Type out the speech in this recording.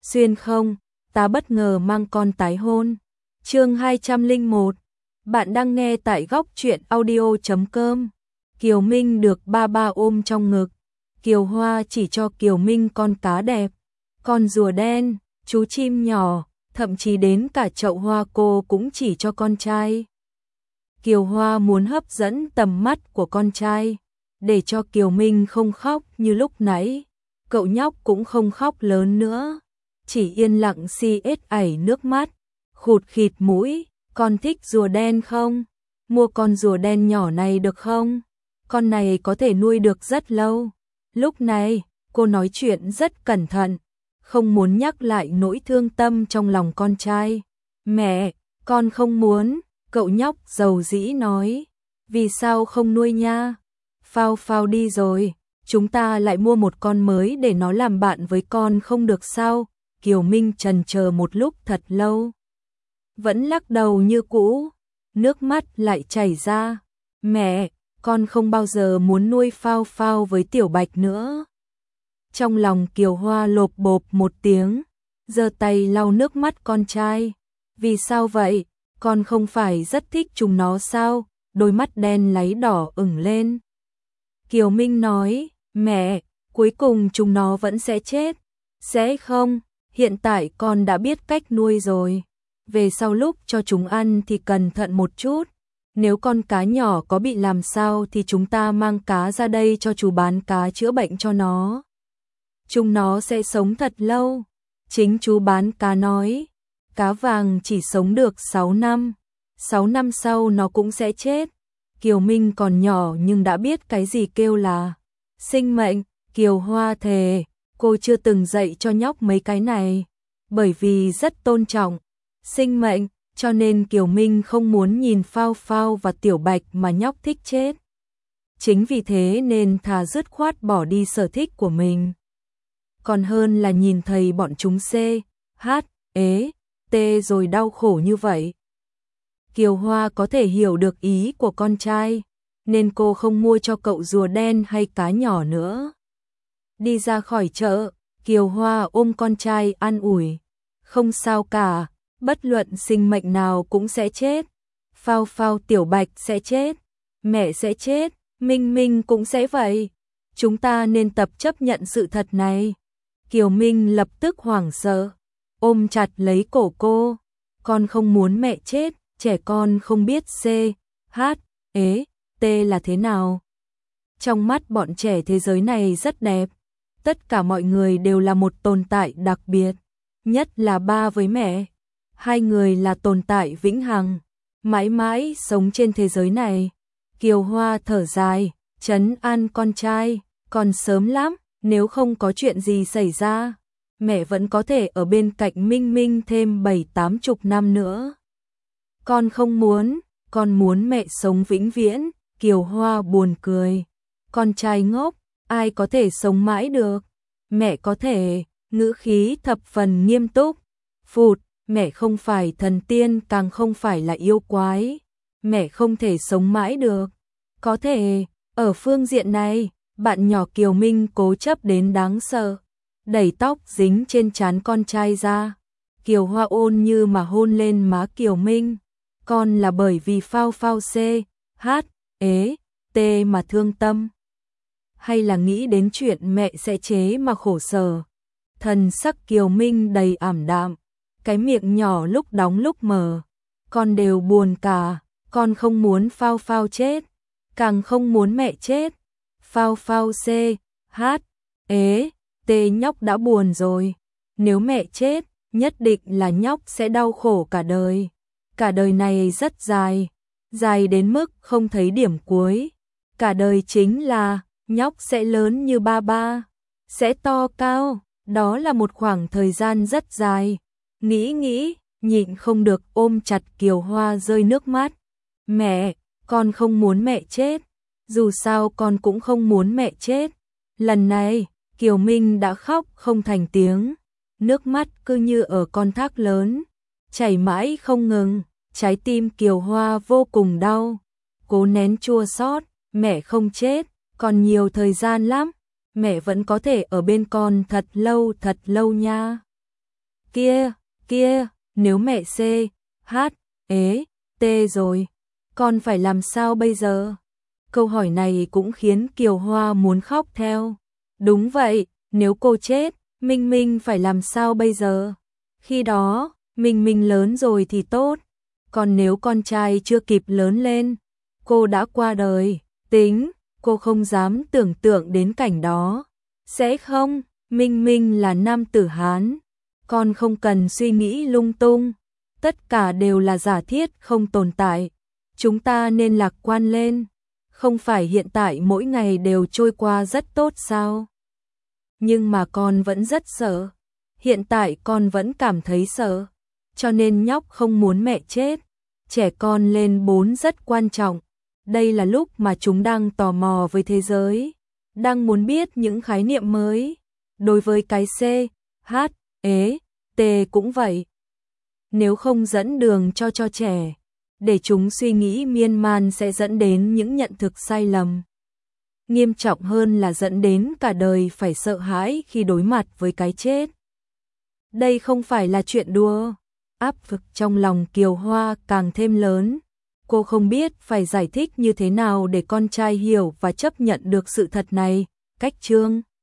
xuyên không, ta bất ngờ mang con tái hôn. Chương 201. Bạn đang nghe tại góc truyện audio.com. Kiều Minh được ba ba ôm trong ngực. Kiều Hoa chỉ cho Kiều Minh con cá đẹp, con rùa đen, chú chim nhỏ, thậm chí đến cả chậu hoa cô cũng chỉ cho con trai. Kiều Hoa muốn hấp dẫn tầm mắt của con trai, để cho Kiều Minh không khóc như lúc nãy. Cậu nhóc cũng không khóc lớn nữa, chỉ yên lặng ảy nước mắt, khụt khịt mũi. Con thích rùa đen không? Mua con rùa đen nhỏ này được không? Con này có thể nuôi được rất lâu. Lúc này, cô nói chuyện rất cẩn thận, không muốn nhắc lại nỗi thương tâm trong lòng con trai. Mẹ, con không muốn, cậu nhóc dầu dĩ nói. Vì sao không nuôi nha? Phao Phao đi rồi, chúng ta lại mua một con mới để nó làm bạn với con không được sao? Kiều Minh chần chờ một lúc thật lâu, vẫn lắc đầu như cũ, nước mắt lại chảy ra. Mẹ, con không bao giờ muốn nuôi Phao Phao với Tiểu Bạch nữa. Trong lòng Kiều Hoa lộp bộp một tiếng, giơ tay lau nước mắt con trai. Vì sao vậy? Con không phải rất thích chúng nó sao? Đôi mắt đen láy đỏ ửng lên. Kiều Minh nói, mẹ, cuối cùng chúng nó vẫn sẽ chết. Sẽ không, hiện tại con đã biết cách nuôi rồi. Về sau lúc cho chúng ăn thì cẩn thận một chút. Nếu con cá nhỏ có bị làm sao thì chúng ta mang cá ra đây cho chú bán cá chữa bệnh cho nó. Chúng nó sẽ sống thật lâu. Chính chú bán cá nói, cá vàng chỉ sống được 6 năm. 6 năm sau nó cũng sẽ chết. Kiều Minh còn nhỏ nhưng đã biết cái gì kêu là sinh mệnh. Kiều Hoa thề, cô chưa từng dạy cho nhóc mấy cái này. Bởi vì rất tôn trọng sinh mệnh, cho nên Kiều Minh không muốn nhìn Phao Phao và Tiểu Bạch mà nhóc thích chết. Chính vì thế nên thà dứt khoát bỏ đi sở thích của mình, còn hơn là nhìn thấy bọn chúng t rồi đau khổ như vậy. Kiều Hoa có thể hiểu được ý của con trai, nên cô không mua cho cậu rùa đen hay cá nhỏ nữa. Đi ra khỏi chợ, Kiều Hoa ôm con trai an ủi. Không sao cả, bất luận sinh mệnh nào cũng sẽ chết. Phao Phao Tiểu Bạch sẽ chết, mẹ sẽ chết, Minh Minh cũng sẽ vậy. Chúng ta nên tập chấp nhận sự thật này. Kiều Minh lập tức hoảng sợ, ôm chặt lấy cổ cô. Con không muốn mẹ chết, trẻ con không biết là thế nào. Trong mắt bọn trẻ thế giới này rất đẹp. Tất cả mọi người đều là một tồn tại đặc biệt, nhất là ba với mẹ. Hai người là tồn tại vĩnh hằng, mãi mãi sống trên thế giới này. Kiều Hoa thở dài, trấn an con trai, còn sớm lắm, nếu không có chuyện gì xảy ra, mẹ vẫn có thể ở bên cạnh Minh Minh thêm 70-80 năm nữa. Con không muốn, con muốn mẹ sống vĩnh viễn. Kiều Hoa buồn cười. Con trai ngốc, ai có thể sống mãi được? Mẹ có thể, ngữ khí thập phần nghiêm túc. Phụt, mẹ không phải thần tiên càng không phải là yêu quái. Mẹ không thể sống mãi được. Có thể, ở phương diện này, bạn nhỏ Kiều Minh cố chấp đến đáng sợ. Đẩy tóc dính trên trán con trai ra. Kiều Hoa ôn như mà hôn lên má Kiều Minh. Con là bởi vì Phao Phao mà thương tâm, hay là nghĩ đến chuyện mẹ sẽ chế mà khổ sở? Thần sắc Kiều Minh đầy ảm đạm, cái miệng nhỏ lúc đóng lúc mở. Con đều buồn cả, con không muốn Phao Phao chết, càng không muốn mẹ chết. Phao Phao nhóc đã buồn rồi. Nếu mẹ chết, nhất định là nhóc sẽ đau khổ cả đời. Cả đời này rất dài, dài đến mức không thấy điểm cuối. Cả đời chính là nhóc sẽ lớn như ba ba, sẽ to cao, đó là một khoảng thời gian rất dài. Nghĩ, nhịn không được ôm chặt Kiều Hoa rơi nước mắt. Mẹ, con không muốn mẹ chết, dù sao con cũng không muốn mẹ chết. Lần này, Kiều Minh đã khóc không thành tiếng, nước mắt cứ như ở con thác lớn, chảy mãi không ngừng. Trái tim Kiều Hoa vô cùng đau, cố nén chua xót. Mẹ không chết, còn nhiều thời gian lắm, mẹ vẫn có thể ở bên con thật lâu nha. Kia, nếu mẹ C, H, T rồi, con phải làm sao bây giờ? Câu hỏi này cũng khiến Kiều Hoa muốn khóc theo. Đúng vậy, nếu cô chết, Minh Minh phải làm sao bây giờ? Khi đó, Minh Minh lớn rồi thì tốt. Còn nếu con trai chưa kịp lớn lên, cô đã qua đời, cô không dám tưởng tượng đến cảnh đó. Sẽ không, Minh Minh là nam tử Hán. Con không cần suy nghĩ lung tung. Tất cả đều là giả thiết không tồn tại. Chúng ta nên lạc quan lên. Không phải hiện tại mỗi ngày đều trôi qua rất tốt sao? Nhưng mà con vẫn rất sợ. Hiện tại con vẫn cảm thấy sợ. Cho nên nhóc không muốn mẹ chết. Trẻ con lên 4 rất quan trọng. Đây là lúc mà chúng đang tò mò với thế giới. Đang muốn biết những khái niệm mới. Đối với cái C, H, T cũng vậy. Nếu không dẫn đường cho trẻ, để chúng suy nghĩ miên man sẽ dẫn đến những nhận thức sai lầm. Nghiêm trọng hơn là dẫn đến cả đời phải sợ hãi khi đối mặt với cái chết. Đây không phải là chuyện đùa. Áp lực trong lòng Kiều Hoa càng thêm lớn. Cô không biết phải giải thích như thế nào để con trai hiểu và chấp nhận được sự thật này. Cách chương